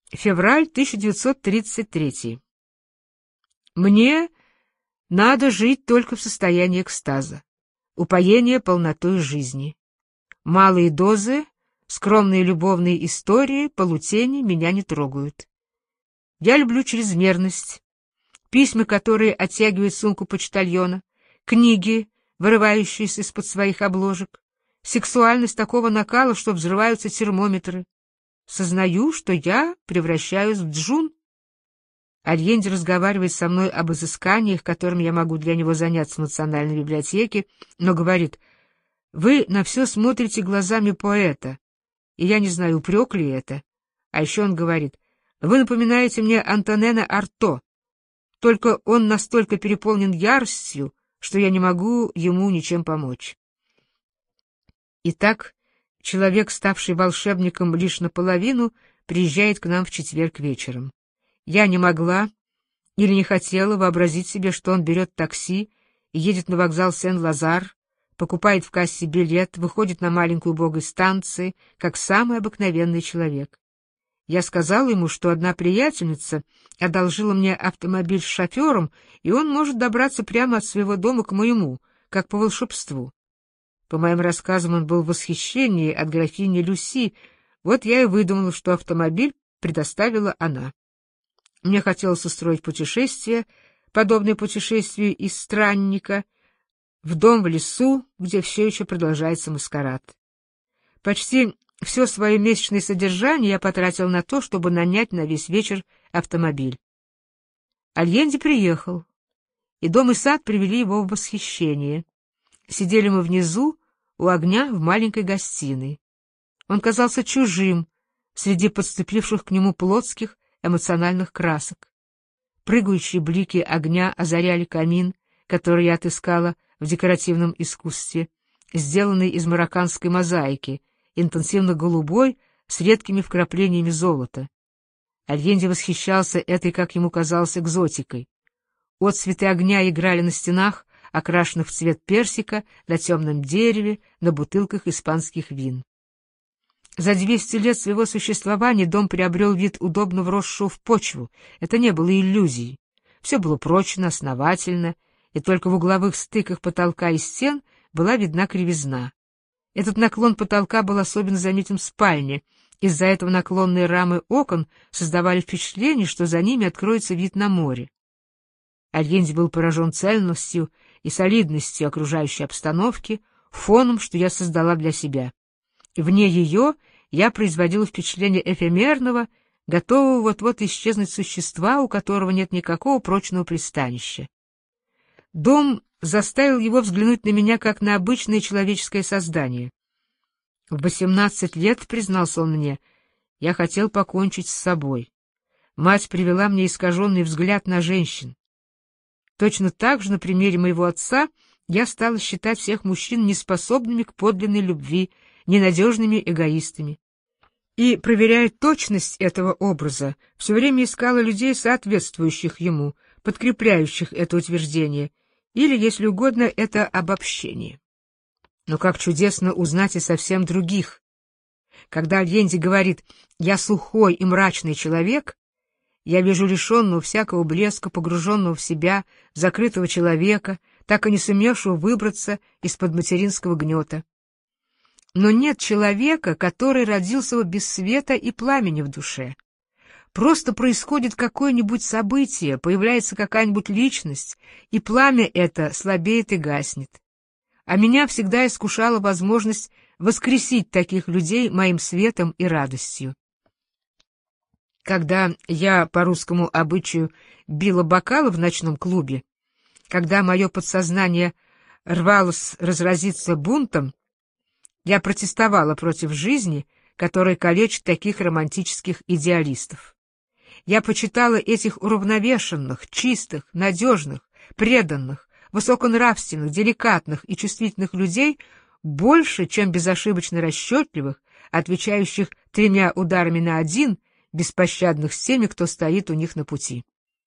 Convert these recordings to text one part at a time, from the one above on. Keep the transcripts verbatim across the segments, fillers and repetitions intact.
Февраль тысяча девятьсот тридцать третий. Мне надо жить только в состоянии экстаза, упоения полнотой жизни. Малые дозы, скромные любовные истории, полутени меня не трогают. Я люблю чрезмерность, письма, которые оттягивают сумку почтальона, книги, вырывающиеся из-под своих обложек, сексуальность такого накала, что взрываются термометры. Сознаю, что я превращаюсь в джун. Альенди разговаривает со мной об изысканиях, которыми я могу для него заняться в Национальной библиотеке, но говорит: «Вы на все смотрите глазами поэта», и я не знаю, упрек ли это. А еще он говорит: «Вы напоминаете мне Антонена Арто, только он настолько переполнен яростью, что я не могу ему ничем помочь». Итак, человек, ставший волшебником лишь наполовину, приезжает к нам в четверг вечером. Я не могла или не хотела вообразить себе, что он берет такси и едет на вокзал Сен-Лазар, покупает в кассе билет, выходит на маленькую убогой станции, как самый обыкновенный человек. Я сказала ему, что одна приятельница одолжила мне автомобиль с шофером, и он может добраться прямо от своего дома к моему, как по волшебству. По моим рассказам, он был в восхищении от графини Люси, вот я и выдумала, что автомобиль предоставила она. Мне хотелось устроить путешествие, подобное путешествию из странника, в дом в лесу, где все еще продолжается маскарад. Почти все свое месячное содержание я потратил на то, чтобы нанять на весь вечер автомобиль. Альенди приехал, и дом и сад привели его в восхищение. Сидели мы внизу, у огня в маленькой гостиной. Он казался чужим среди подступивших к нему плотских эмоциональных красок. Прыгающие блики огня озаряли камин, который я отыскала в декоративном искусстве, сделанный из марокканской мозаики, интенсивно-голубой, с редкими вкраплениями золота. Альенди восхищался этой, как ему казалось, экзотикой. Отцветы огня играли на стенах, окрашенных в цвет персика, на темном дереве, на бутылках испанских вин. За двести лет своего существования дом приобрел вид удобно вросшего в почву. Это не было иллюзией. Все было прочно, основательно, и только в угловых стыках потолка и стен была видна кривизна. Этот наклон потолка был особенно заметен в спальне. Из-за этого наклонные рамы окон создавали впечатление, что за ними откроется вид на море. Альенди был поражен цельностью и солидностью окружающей обстановки, фоном, что я создала для себя. Вне ее я производила впечатление эфемерного, готового вот-вот исчезнуть существа, у которого нет никакого прочного пристанища. Дом заставил его взглянуть на меня как на обычное человеческое создание. В восемнадцать лет, признался он мне, я хотел покончить с собой. Мать привела мне искаженный взгляд на женщин. Точно так же на примере моего отца я стала считать всех мужчин неспособными к подлинной любви, ненадежными эгоистами. И, проверяя точность этого образа, все время искала людей, соответствующих ему, подкрепляющих это утверждение, или, если угодно, это обобщение. Но как чудесно узнать и совсем других. Когда Альенди говорит «я сухой и мрачный человек», я вижу лишенного всякого блеска, погруженного в себя, закрытого человека, так и не сумевшего выбраться из-под материнского гнета. Но нет человека, который родился бы без света и пламени в душе. Просто происходит какое-нибудь событие, появляется какая-нибудь личность, и пламя это слабеет и гаснет. А меня всегда искушала возможность воскресить таких людей моим светом и радостью. Когда я по русскому обычаю била бокалы в ночном клубе, когда мое подсознание рвалось разразиться бунтом, я протестовала против жизни, которая калечит таких романтических идеалистов. Я почитала этих уравновешенных, чистых, надежных, преданных, высоконравственных, деликатных и чувствительных людей больше, чем безошибочно расчетливых, отвечающих тремя ударами на один, беспощадных с теми, кто стоит у них на пути.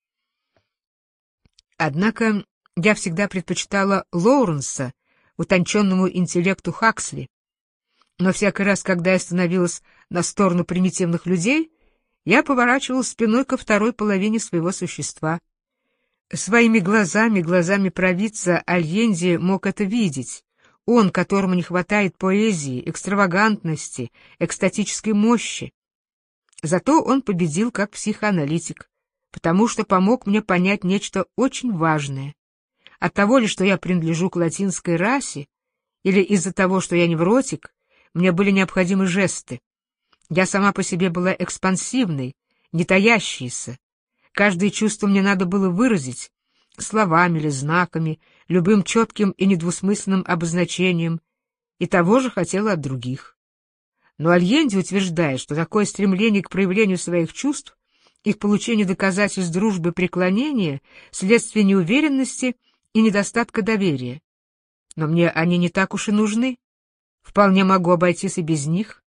Однако я всегда предпочитала Лоуренса, утонченному интеллекту Хаксли, но всякий раз, когда я становилась на сторону примитивных людей, я поворачивал спиной ко второй половине своего существа. Своими глазами, глазами провидца, Альенде мог это видеть. Он, которому не хватает поэзии, экстравагантности, экстатической мощи. Зато он победил как психоаналитик, потому что помог мне понять нечто очень важное. От того ли, что я принадлежу к латинской расе, или из-за того, что я невротик, мне были необходимы жесты. Я сама по себе была экспансивной, не таящейся. Каждое чувство мне надо было выразить словами или знаками, любым четким и недвусмысленным обозначением, и того же хотела от других. Но Альенде утверждает, что такое стремление к проявлению своих чувств и к получению доказательств дружбы и преклонения — следствие неуверенности и недостатка доверия. Но мне они не так уж и нужны. Вполне могу обойтись и без них.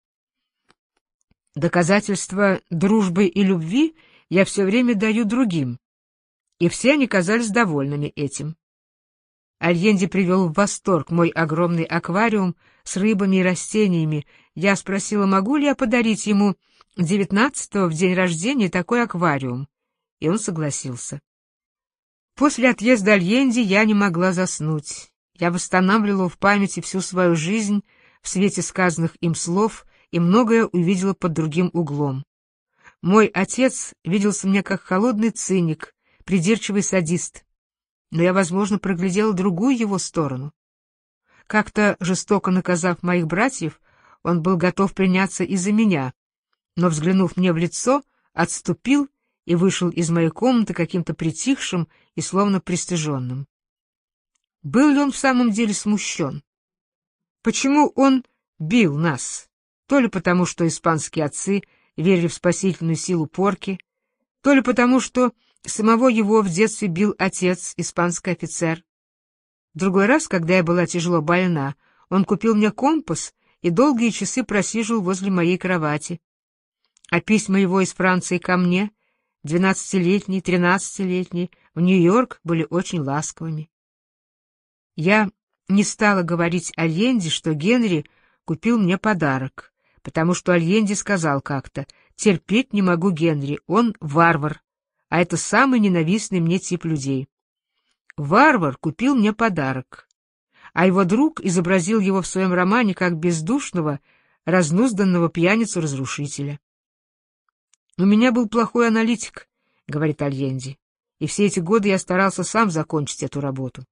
Доказательства дружбы и любви я все время даю другим, и все они казались довольными этим. Альенде привел в восторг мой огромный аквариум с рыбами и растениями. Я спросила, могу ли я подарить ему девятнадцатого в день рождения такой аквариум, и он согласился. После отъезда Альенде я не могла заснуть. Я восстанавливала в памяти всю свою жизнь в свете сказанных им слов и многое увидела под другим углом. Мой отец виделся мне как холодный циник, придирчивый садист, но я, возможно, проглядела другую его сторону. Как-то, жестоко наказав моих братьев, он был готов приняться и за меня, но, взглянув мне в лицо, отступил и вышел из моей комнаты каким-то притихшим и словно пристыженным. Был ли он в самом деле смущен? Почему он бил нас? То ли потому, что испанские отцы верили в спасительную силу порки, то ли потому, что самого его в детстве бил отец, испанский офицер. В другой раз, когда я была тяжело больна, он купил мне компас и долгие часы просиживал возле моей кровати. А письма его из Франции ко мне, двенадцатилетний, тринадцатилетний, в Нью-Йорк, были очень ласковыми. Я не стала говорить Альенде, что Генри купил мне подарок, потому что Альенде сказал как-то: «Терпеть не могу Генри, он варвар, а это самый ненавистный мне тип людей». Варвар купил мне подарок, а его друг изобразил его в своем романе как бездушного, разнузданного пьяницу-разрушителя. «У меня был плохой аналитик», — говорит Альенде, «и все эти годы я старался сам закончить эту работу».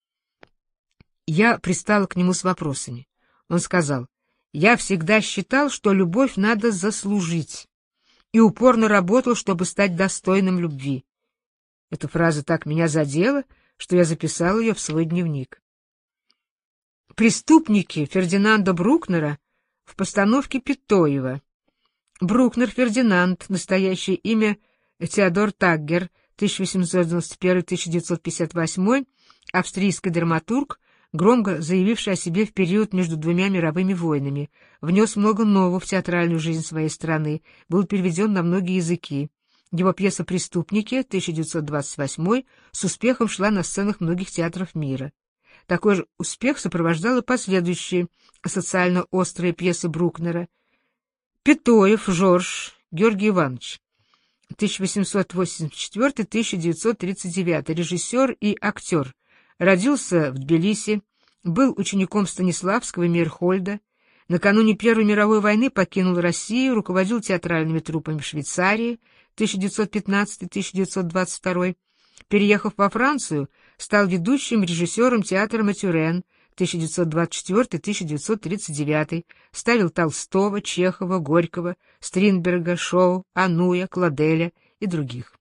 Я пристала к нему с вопросами. Он сказал: «Я всегда считал, что любовь надо заслужить, и упорно работал, чтобы стать достойным любви». Эта фраза так меня задела, что я записал ее в свой дневник. «Преступники» Фердинанда Брукнера в постановке Петтоева. Брукнер Фердинанд, настоящее имя Теодор Таггер, тысяча восемьсот девяносто первый — тысяча девятьсот пятьдесят восьмой, австрийский драматург, громко заявивший о себе в период между двумя мировыми войнами, внес много нового в театральную жизнь своей страны, был переведен на многие языки. Его пьеса «Преступники» тысяча девятьсот двадцать восьмой с успехом шла на сценах многих театров мира. Такой же успех сопровождала последующие социально острые пьесы Брукнера. Петтоев Жорж Георгий Иванович, тысяча восемьсот восемьдесят четвёртый — тысяча девятьсот тридцать девятый, режиссер и актер. Родился в Тбилиси, был учеником Станиславского и Мейерхольда. Накануне Первой мировой войны покинул Россию, руководил театральными труппами в Швейцарии тысяча девятьсот пятнадцатый — тысяча девятьсот двадцать второй. Переехав во Францию, стал ведущим режиссером театра Матюрен тысяча девятьсот двадцать четвёртый — тысяча девятьсот тридцать девятый. Ставил Толстого, Чехова, Горького, Стринберга, Шоу, Ануя, Кладеля и других.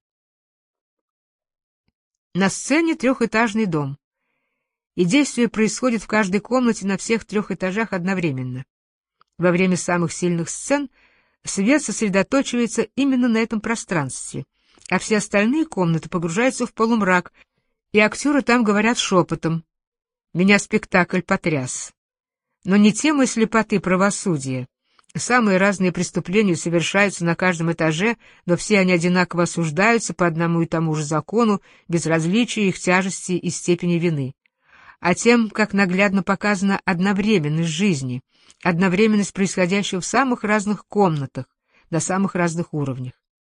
На сцене трехэтажный дом, и действие происходит в каждой комнате на всех трех этажах одновременно. Во время самых сильных сцен свет сосредоточивается именно на этом пространстве, а все остальные комнаты погружаются в полумрак, и актеры там говорят шепотом. Меня спектакль потряс. Но не темой слепоты правосудия. Самые разные преступления совершаются на каждом этаже, но все они одинаково осуждаются по одному и тому же закону, без различия их тяжести и степени вины. А тем, как наглядно показана одновременность жизни, одновременность происходящего в самых разных комнатах, на самых разных уровнях.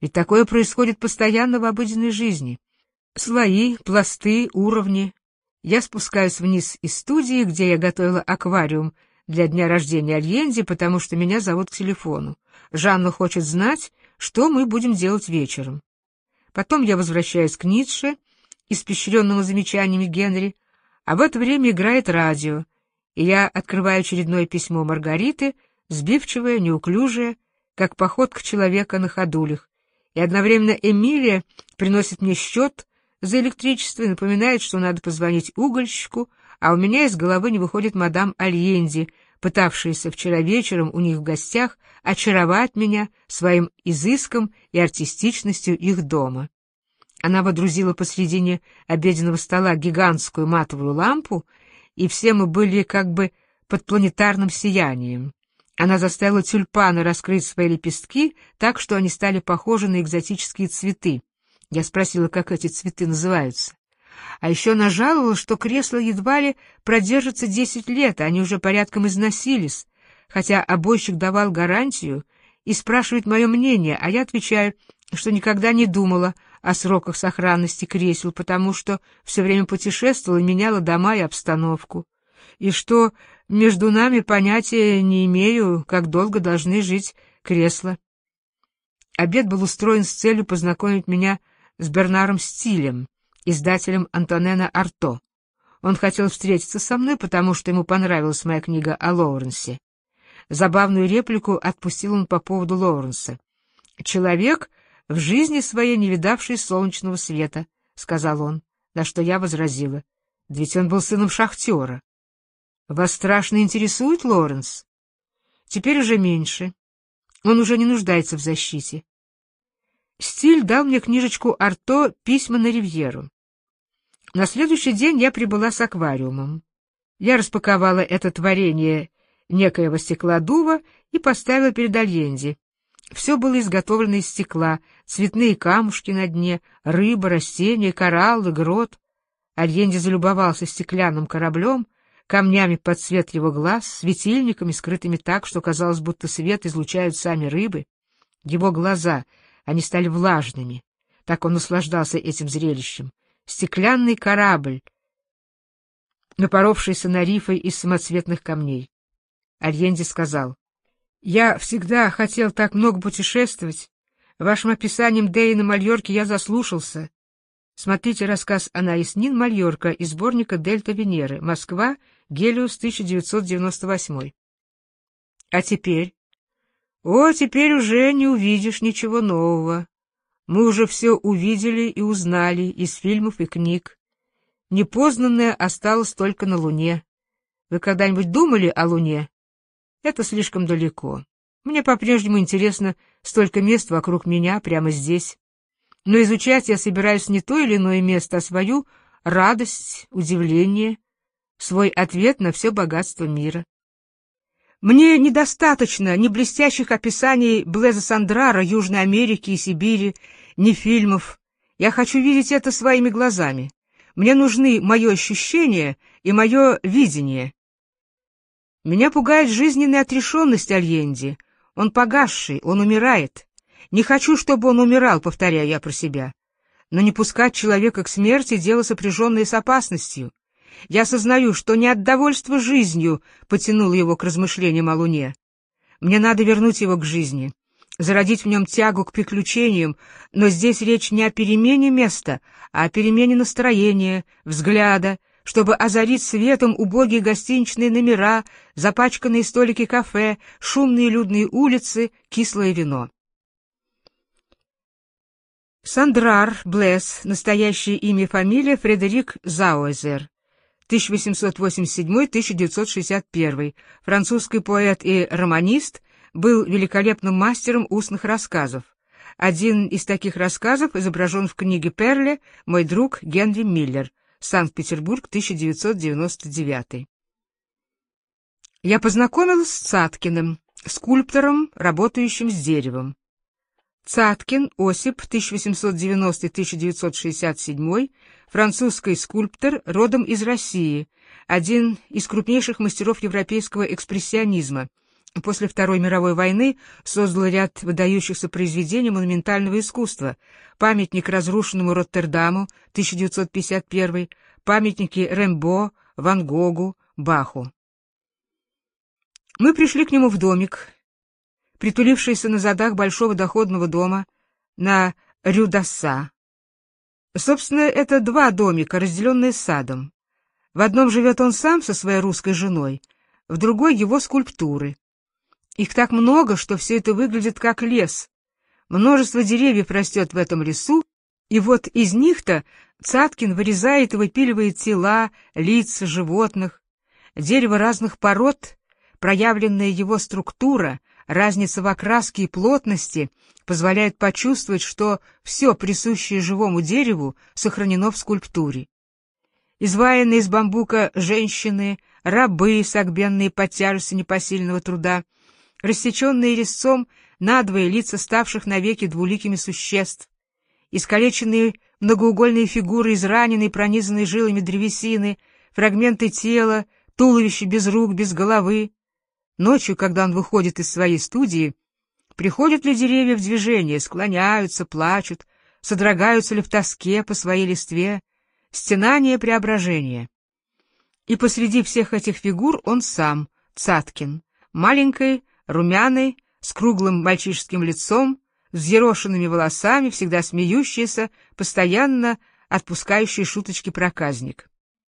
Ведь такое происходит постоянно в обыденной жизни. Слои, пласты, уровни. Я спускаюсь вниз из студии, где я готовила аквариум для дня рождения Альенди, потому что меня зовут к телефону. Жанна хочет знать, что мы будем делать вечером. Потом я возвращаюсь к Ницше, испещренному замечаниями Генри, а в это время играет радио, и я открываю очередное письмо Маргариты, сбивчивое, неуклюжее, как походка человека на ходулях, и одновременно Эмилия приносит мне счет за электричество и напоминает, что надо позвонить угольщику, а у меня из головы не выходит мадам Альенди, пытавшаяся вчера вечером у них в гостях очаровать меня своим изыском и артистичностью их дома. Она водрузила посредине обеденного стола гигантскую матовую лампу, и все мы были как бы под планетарным сиянием. Она заставила тюльпаны раскрыть свои лепестки так, что они стали похожи на экзотические цветы. Я спросила, как эти цветы называются. А еще она жаловалась, что кресла едва ли продержатся десять лет, а они уже порядком износились, хотя обойщик давал гарантию и спрашивает мое мнение, а я отвечаю, что никогда не думала о сроках сохранности кресел, потому что все время путешествовала и меняла дома и обстановку, и что между нами понятия не имею, как долго должны жить кресла. Обед был устроен с целью познакомить меня с Бернаром Стилем, издателем Антонена Арто. Он хотел встретиться со мной, потому что ему понравилась моя книга о Лоуренсе. Забавную реплику отпустил он по поводу Лоуренса. «Человек, в жизни своей не видавший солнечного света», — сказал он, на что я возразила. «Ведь он был сыном шахтера». «Вас страшно интересует Лоуренс?» «Теперь уже меньше. Он уже не нуждается в защите». Стиль дал мне книжечку Арто «Письма на Ривьеру». На следующий день я прибыла с аквариумом. Я распаковала это творение некоего стеклодува и поставила перед Альенди. Все было изготовлено из стекла, цветные камушки на дне, рыба, растения, кораллы, грот. Альенди залюбовался стеклянным кораблем, камнями под цвет его глаз, светильниками, скрытыми так, что казалось, будто свет излучают сами рыбы. Его глаза, они стали влажными. Так он наслаждался этим зрелищем. Стеклянный корабль, напоровшийся на рифы из самоцветных камней. Альенди сказал: «Я всегда хотел так много путешествовать. Вашим описанием Деи на Мальорке я заслушался. Смотрите рассказ Анаис Нин «Мальорка» из сборника «Дельта Венеры», Москва, Гелиос, тысяча девятьсот девяносто восьмой. А теперь? О, теперь уже не увидишь ничего нового. Мы уже все увидели и узнали из фильмов и книг. Непознанное осталось только на Луне. Вы когда-нибудь думали о Луне? Это слишком далеко. Мне по-прежнему интересно столько мест вокруг меня, прямо здесь. Но изучать я собираюсь не то или иное место, а свою радость, удивление, свой ответ на все богатство мира. Мне недостаточно ни блестящих описаний Блеза Сандрара, Южной Америки и Сибири, ни фильмов. Я хочу видеть это своими глазами. Мне нужны мое ощущение и мое видение. Меня пугает жизненная отрешенность Альенди. Он погасший, он умирает. Не хочу, чтобы он умирал, повторяю я про себя. Но не пускать человека к смерти — дело, сопряженное с опасностью. Я осознаю, что не от довольства жизнью потянул его к размышлениям о Луне. Мне надо вернуть его к жизни, зародить в нем тягу к приключениям, но здесь речь не о перемене места, а о перемене настроения, взгляда, чтобы озарить светом убогие гостиничные номера, запачканные столики кафе, шумные людные улицы, кислое вино. Сандрар Блез, настоящее имя и фамилия Фредерик Зауэзер, тысяча восемьсот восемьдесят седьмой — тысяча девятьсот шестьдесят первый, французский поэт и романист, был великолепным мастером устных рассказов. Один из таких рассказов изображен в книге Перле «Мой друг Генри Миллер», Санкт-Петербург, тысяча девятьсот девяносто девятый. Я познакомилась с Цаткиным, скульптором, работающим с деревом. Цаткин Осип, тысяча восемьсот девяностый — тысяча девятьсот шестьдесят седьмой, французский скульптор, родом из России, один из крупнейших мастеров европейского экспрессионизма, После Второй мировой войны создал ряд выдающихся произведений монументального искусства: памятник разрушенному Роттердаму, тысяча девятьсот пятьдесят первый, памятники Рембо, Ван Гогу, Баху. Мы пришли к нему в домик, притулившийся на задах большого доходного дома на Рю-д'Асса. Собственно, это два домика, разделенные садом. В одном живет он сам со своей русской женой, в другой — его скульптуры. Их так много, что все это выглядит как лес. Множество деревьев растет в этом лесу, и вот из них-то Цаткин вырезает и выпиливает тела, лица животных. Дерево разных пород, проявленная его структура, разница в окраске и плотности позволяет почувствовать, что все присущее живому дереву сохранено в скульптуре. Изваянные из бамбука женщины, рабы, согбенные под тяжестью непосильного труда, рассеченные резцом надвое лица ставших навеки двуликими существ, искалеченные многоугольные фигуры израненной, пронизанной жилами древесины, фрагменты тела, туловище без рук, без головы. Ночью, когда он выходит из своей студии, приходят ли деревья в движение, склоняются, плачут, содрогаются ли в тоске по своей листве, стенание преображения. И посреди всех этих фигур он сам, Цаткин, маленький, румяный, с круглым мальчишеским лицом, с взъерошенными волосами, всегда смеющийся, постоянно отпускающий шуточки проказник.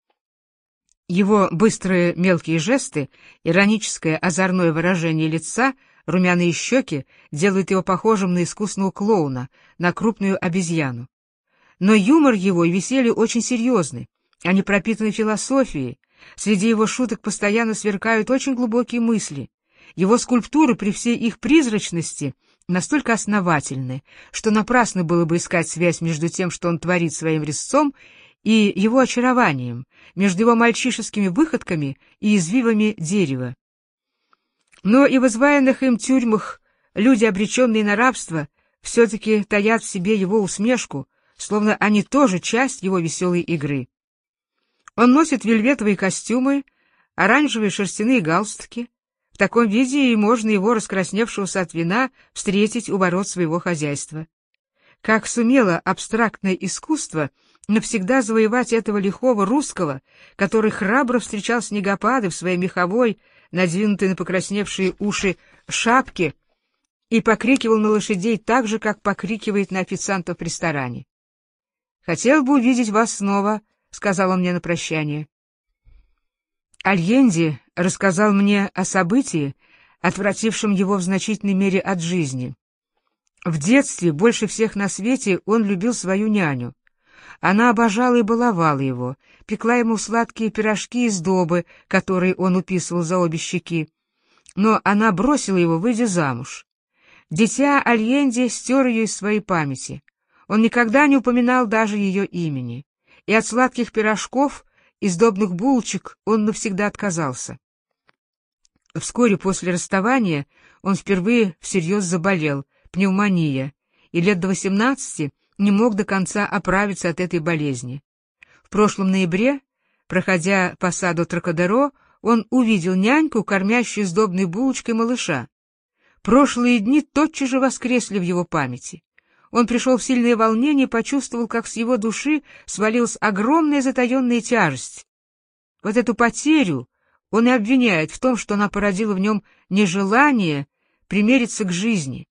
Его быстрые мелкие жесты, ироническое озорное выражение лица, румяные щеки делают его похожим на искусного клоуна, на крупную обезьяну. Но юмор его и веселье очень серьезны, они пропитаны философией, среди его шуток постоянно сверкают очень глубокие мысли. Его скульптуры при всей их призрачности настолько основательны, что напрасно было бы искать связь между тем, что он творит своим резцом, и его очарованием, между его мальчишескими выходками и извивами дерева. Но и в изваянных им тюрьмах люди, обреченные на рабство, все-таки таят в себе его усмешку, словно они тоже часть его веселой игры. Он носит вельветовые костюмы, оранжевые шерстяные галстуки. В таком виде и можно его, раскрасневшегося от вина, встретить у ворот своего хозяйства. Как сумело абстрактное искусство навсегда завоевать этого лихого русского, который храбро встречал снегопады в своей меховой, надвинутой на покрасневшие уши шапке, и покрикивал на лошадей так же, как покрикивает на официантов в ресторане. «Хотел бы увидеть вас снова», — сказал он мне на прощание. Альенде рассказал мне о событии, отвратившем его в значительной мере от жизни. В детстве больше всех на свете он любил свою няню. Она обожала и баловала его, пекла ему сладкие пирожки из добы, которые он уписывал за обе щеки. Но она бросила его, выйдя замуж. Дитя Альенде стер ее из своей памяти. Он никогда не упоминал даже ее имени. И от сладких пирожков и сдобных булочек он навсегда отказался. Вскоре после расставания он впервые всерьез заболел, пневмония, и лет до восемнадцати не мог до конца оправиться от этой болезни. В прошлом ноябре, проходя по саду Трокадеро, он увидел няньку, кормящую сдобной булочкой малыша. Прошлые дни тотчас же воскресли в его памяти. Он пришел в сильное волнение и почувствовал, как с его души свалилась огромная затаенная тяжесть. Вот эту потерю он и обвиняет в том, что она породила в нем нежелание примириться к жизни.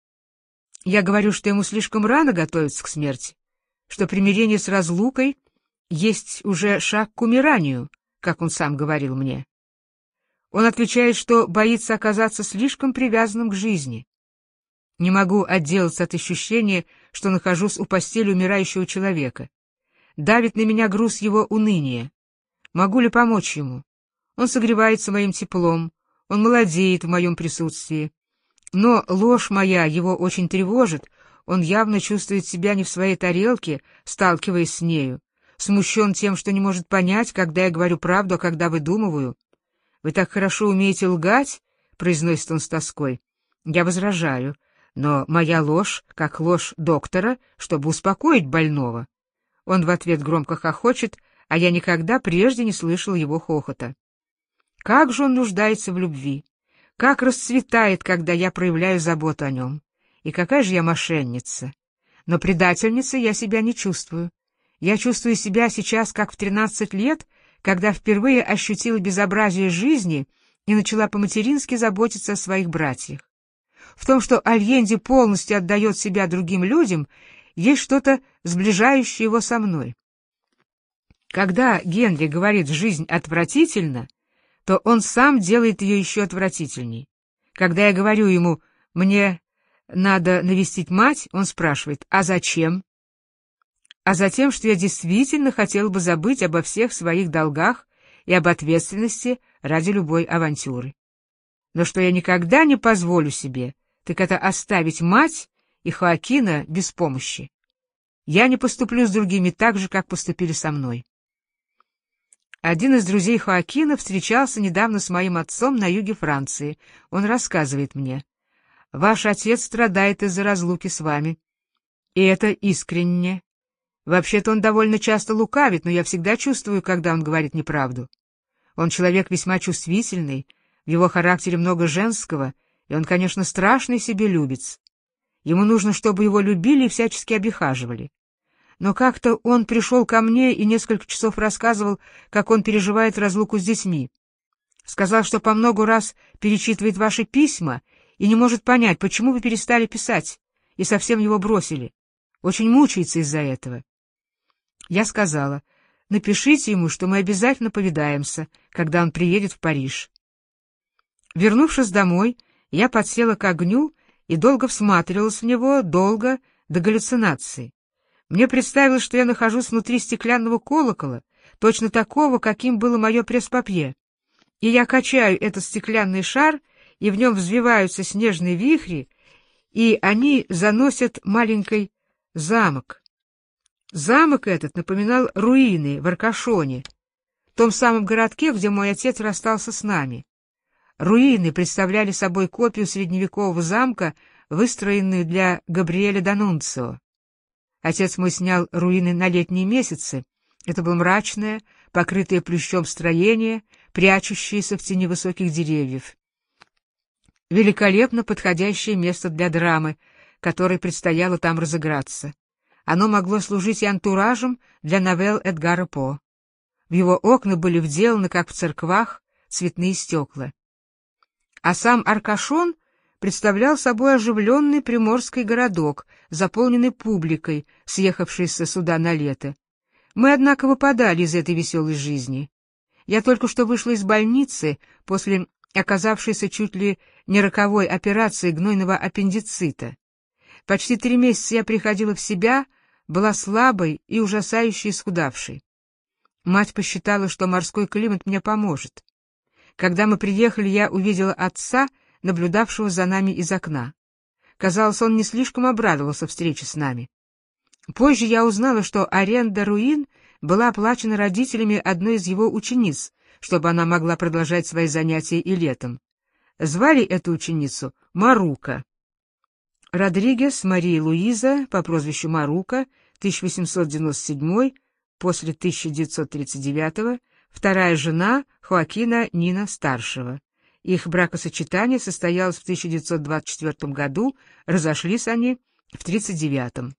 Я говорю, что ему слишком рано готовиться к смерти, что примирение с разлукой есть уже шаг к умиранию, как он сам говорил мне. Он отвечает, что боится оказаться слишком привязанным к жизни. Не могу отделаться от ощущения, что нахожусь у постели умирающего человека. Давит на меня груз его уныния. Могу ли помочь ему? Он согревается моим теплом, он молодеет в моем присутствии. Но ложь моя его очень тревожит, он явно чувствует себя не в своей тарелке, сталкиваясь с нею, смущен тем, что не может понять, когда я говорю правду, а когда выдумываю. «Вы так хорошо умеете лгать», — произносит он с тоской. Я возражаю, но моя ложь, как ложь доктора, чтобы успокоить больного. Он в ответ громко хохочет, а я никогда прежде не слышал его хохота. Как же он нуждается в любви! как расцветает, когда я проявляю заботу о нем. И какая же я мошенница! Но предательницей я себя не чувствую. Я чувствую себя сейчас, как в тринадцать лет, когда впервые ощутила безобразие жизни и начала по-матерински заботиться о своих братьях. В том, что Альенди полностью отдает себя другим людям, есть что-то сближающее его со мной. Когда Генри говорит «жизнь отвратительна», то он сам делает ее еще отвратительней. Когда я говорю ему «мне надо навестить мать», он спрашивает «а зачем?» А затем, что я действительно хотел бы забыть обо всех своих долгах и об ответственности ради любой авантюры. Но что я никогда не позволю себе, так это оставить мать и Хоакина без помощи. Я не поступлю с другими так же, как поступили со мной. Один из друзей Хоакина встречался недавно с моим отцом на юге Франции. Он рассказывает мне: «Ваш отец страдает из-за разлуки с вами. И это искренне. Вообще-то он довольно часто лукавит, но я всегда чувствую, когда он говорит неправду. Он человек весьма чувствительный, в его характере много женского, и он, конечно, страшный себелюбец. Ему нужно, чтобы его любили и всячески обихаживали. Но как-то он пришел ко мне и несколько часов рассказывал, как он переживает разлуку с детьми. Сказал, что по много раз перечитывает ваши письма и не может понять, почему вы перестали писать и совсем его бросили. Очень мучается из-за этого». Я сказала: «Напишите ему, что мы обязательно повидаемся, когда он приедет в Париж». Вернувшись домой, я подсела к огню и долго всматривалась в него, долго, до галлюцинации. Мне представилось, что я нахожусь внутри стеклянного колокола, точно такого, каким было мое пресс-папье, и я качаю этот стеклянный шар, и в нем взвиваются снежные вихри, и они заносят маленький замок. Замок этот напоминал руины в Аркашоне, том самом городке, где мой отец расстался с нами. Руины представляли собой копию средневекового замка, выстроенную для Габриэля Данунцио. Отец мой снял руины на летние месяцы. Это было мрачное, покрытое плющом строение, прячущееся в тени высоких деревьев. Великолепно подходящее место для драмы, которой предстояло там разыграться. Оно могло служить и антуражем для новелл Эдгара По. В его окна были вделаны, как в церквах, цветные стекла. А сам Аркашон представлял собой оживленный приморский городок, заполненный публикой, съехавшейся сюда на лето. Мы, однако, выпадали из этой веселой жизни. Я только что вышла из больницы после оказавшейся чуть ли не роковой операции гнойного аппендицита. Почти три месяца я приходила в себя, была слабой и ужасающе исхудавшей. Мать посчитала, что морской климат мне поможет. Когда мы приехали, я увидела отца, наблюдавшего за нами из окна. Казалось, он не слишком обрадовался встрече с нами. Позже я узнала, что аренда руин была оплачена родителями одной из его учениц, чтобы она могла продолжать свои занятия и летом. Звали эту ученицу Марука. Родригес Мария Луиза, по прозвищу Марука, тысяча восемьсот девяносто седьмой, после тысяча девятьсот тридцать девятого, вторая жена Хоакина Нина-старшего. Их бракосочетание состоялось в тысяча девятьсот двадцать четвёртом году, разошлись они в тридцать девятом.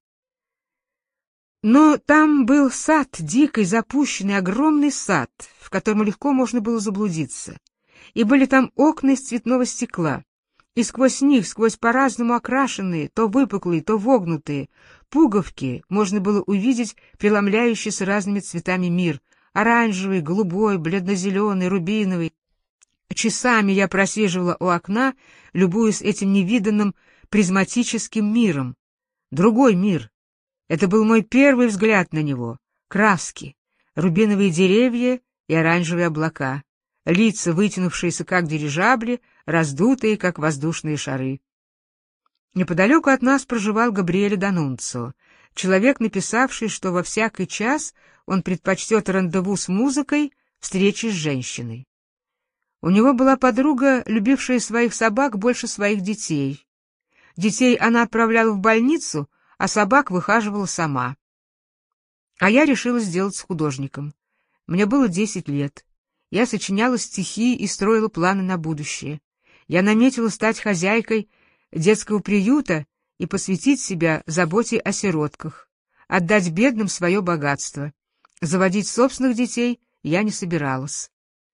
Но там был сад, дикий, запущенный, огромный сад, в котором легко можно было заблудиться. И были там окна из цветного стекла. И сквозь них, сквозь по-разному окрашенные, то выпуклые, то вогнутые, пуговки, можно было увидеть преломляющийся разными цветами мир — оранжевый, голубой, бледно-зеленый, рубиновый. Часами я просиживала у окна, любуясь этим невиданным призматическим миром. Другой мир. Это был мой первый взгляд на него. Краски, рубиновые деревья и оранжевые облака, лица, вытянувшиеся как дирижабли, раздутые, как воздушные шары. Неподалеку от нас проживал Габриэль Данунцио, человек, написавший, что во всякий час он предпочтет рандеву с музыкой встречи с женщиной. У него была подруга, любившая своих собак больше своих детей. Детей она отправляла в больницу, а собак выхаживала сама. А я решила сделаться художником. Мне было десять лет. Я сочиняла стихи и строила планы на будущее. Я наметила стать хозяйкой детского приюта и посвятить себя заботе о сиротках, отдать бедным свое богатство. Заводить собственных детей я не собиралась.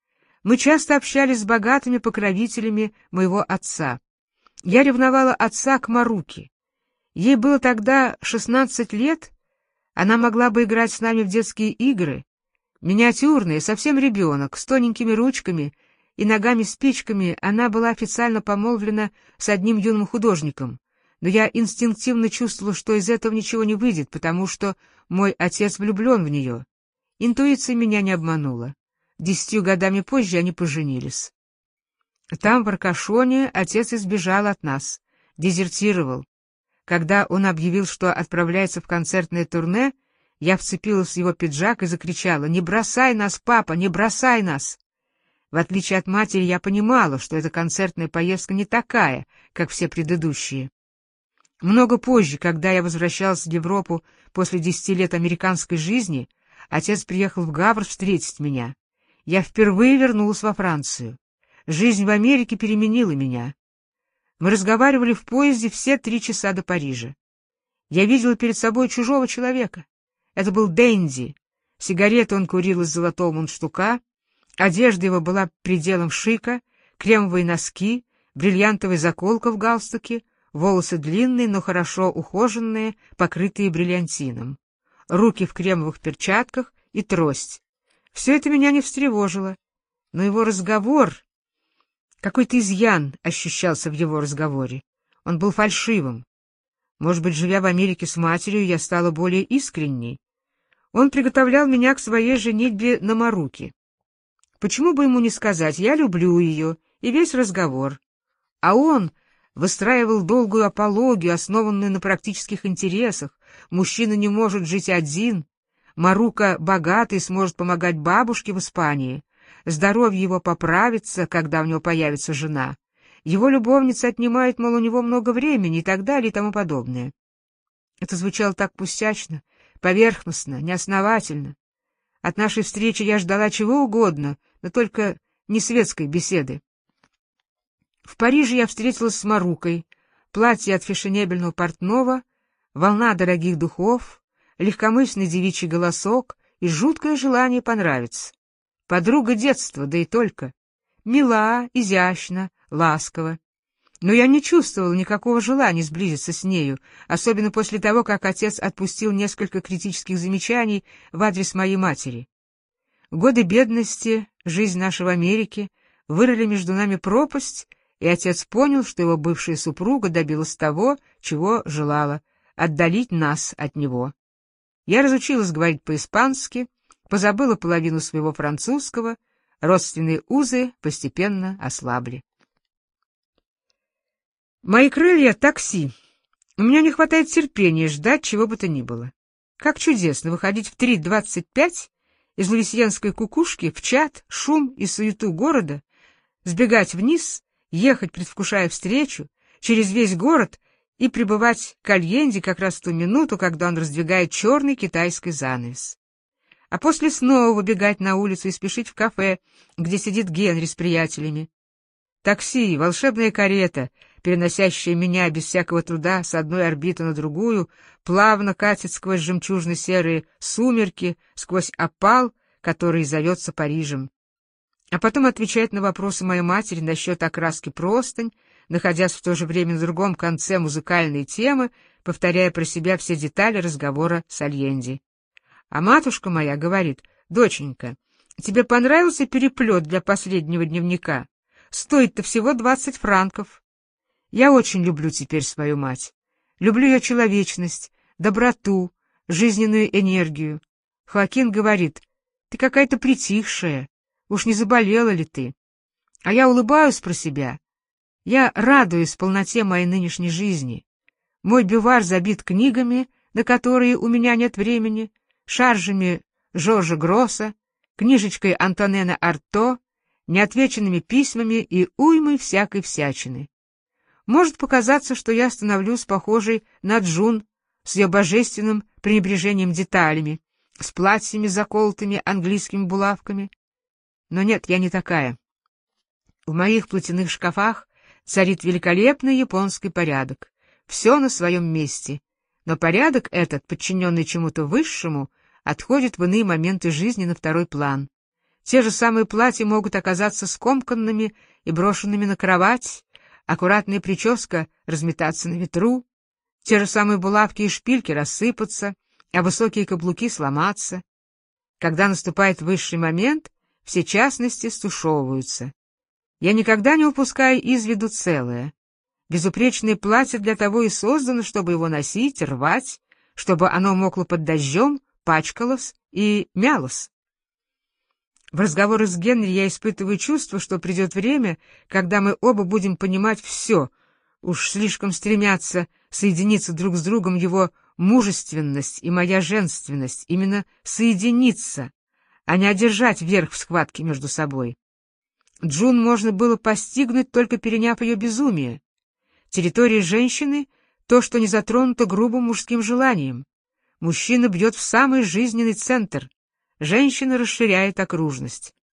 Мы часто общались с богатыми покровителями моего отца. Я ревновала отца к Маруке. Ей было тогда шестнадцать лет, она могла бы играть с нами в детские игры. Миниатюрная, совсем ребенок, с тоненькими ручками и ногами-спичками, она была официально помолвлена с одним юным художником, но я инстинктивно чувствовала, что из этого ничего не выйдет, потому что мой отец влюблен в нее. Интуиция меня не обманула. Десятью годами позже они поженились. Там, в Аркашоне, отец избежал от нас, дезертировал. Когда он объявил, что отправляется в концертное турне, я вцепилась в его пиджак и закричала: «Не бросай нас, папа, не бросай нас!» В отличие от матери, я понимала, что эта концертная поездка не такая, как все предыдущие. Много позже, когда я возвращалась в Европу после десяти лет американской жизни, отец приехал в Гавр встретить меня. Я впервые вернулась во Францию. Жизнь в Америке переменила меня. Мы разговаривали в поезде все три часа до Парижа. Я видела перед собой чужого человека. Это был Дэнди. Сигареты он курил из золотого мундштука, одежда его была пределом шика, кремовые носки, бриллиантовая заколка в галстуке, волосы длинные, но хорошо ухоженные, покрытые бриллиантином, руки в кремовых перчатках и трость. Все это меня не встревожило, но его разговор... Какой-то изъян ощущался в его разговоре. Он был фальшивым. Может быть, живя в Америке с матерью, я стала более искренней. Он приготовлял меня к своей женитьбе на Маруке. Почему бы ему не сказать «я люблю ее» и весь разговор? А он выстраивал долгую апологию, основанную на практических интересах. Мужчина не может жить один. Марука богатый, сможет помогать бабушке в Испании. Здоровье его поправится, когда у него появится жена. Его любовница отнимает, мол, у него много времени и так далее и тому подобное. Это звучало так пустячно, поверхностно, неосновательно. От нашей встречи я ждала чего угодно, но только не светской беседы. В Париже я встретилась с Марукой, платье от фешенебельного портного, волна дорогих духов, легкомысленный девичий голосок и жуткое желание понравиться. Подруга детства, да и только. Мила, изящна, ласкова. Но я не чувствовала никакого желания сблизиться с нею, особенно после того, как отец отпустил несколько критических замечаний в адрес моей матери. Годы бедности, жизнь наша в Америке вырыли между нами пропасть, и отец понял, что его бывшая супруга добилась того, чего желала — отдалить нас от него. Я разучилась говорить по-испански, позабыла половину своего французского, родственные узы постепенно ослабли. Мои крылья — такси. У меня не хватает терпения ждать чего бы то ни было. Как чудесно выходить в три двадцать пять из луисьянской кукушки в чад, шум и суету города, сбегать вниз, ехать, предвкушая встречу, через весь город и прибывать к Альенде как раз в ту минуту, когда он раздвигает черный китайский занавес. А после снова выбегать на улицу и спешить в кафе, где сидит Генри с приятелями. Такси, волшебная карета, переносящая меня без всякого труда с одной орбиты на другую, плавно катит сквозь жемчужно-серые сумерки, сквозь опал, который зовется Парижем. А потом отвечает на вопросы моей матери насчет окраски простынь, находясь в то же время на другом конце музыкальной темы, повторяя про себя все детали разговора с Альенди. А матушка моя говорит: «Доченька, тебе понравился переплет для последнего дневника? Стоит-то всего двадцать франков». Я очень люблю теперь свою мать. Люблю ее человечность, доброту, жизненную энергию. Хоакин говорит: «Ты какая-то притихшая, уж не заболела ли ты?» А я улыбаюсь про себя. Я радуюсь полноте моей нынешней жизни. Мой бювар забит книгами, на которые у меня нет времени, шаржами Жоржа Гросса, книжечкой Антонена Арто, неотвеченными письмами и уймой всякой всячины. Может показаться, что я становлюсь похожей на Джун с ее божественным пренебрежением деталями, с платьями, заколотыми английскими булавками. Но нет, я не такая. В моих платяных шкафах Царит великолепный японский порядок. Все на своем месте. Но порядок этот, подчиненный чему-то высшему, отходит в иные моменты жизни на второй план. Те же самые платья могут оказаться скомканными и брошенными на кровать, аккуратная прическа разметаться на ветру, те же самые булавки и шпильки рассыпаться, а высокие каблуки сломаться. Когда наступает высший момент, все частности стушевываются. Я никогда не упускаю из виду целое. Безупречное платье для того и создано, чтобы его носить, рвать, чтобы оно мокло под дождем, пачкалось и мялось. В разговоре с Генри я испытываю чувство, что придет время, когда мы оба будем понимать все. Уж слишком стремятся соединиться друг с другом его мужественность и моя женственность, именно соединиться, а не одержать верх в схватке между собой. Джун можно было постигнуть, только переняв ее безумие. Территория женщины — то, что не затронуто грубым мужским желанием. Мужчина бьет в самый жизненный центр. Женщина расширяет окружность.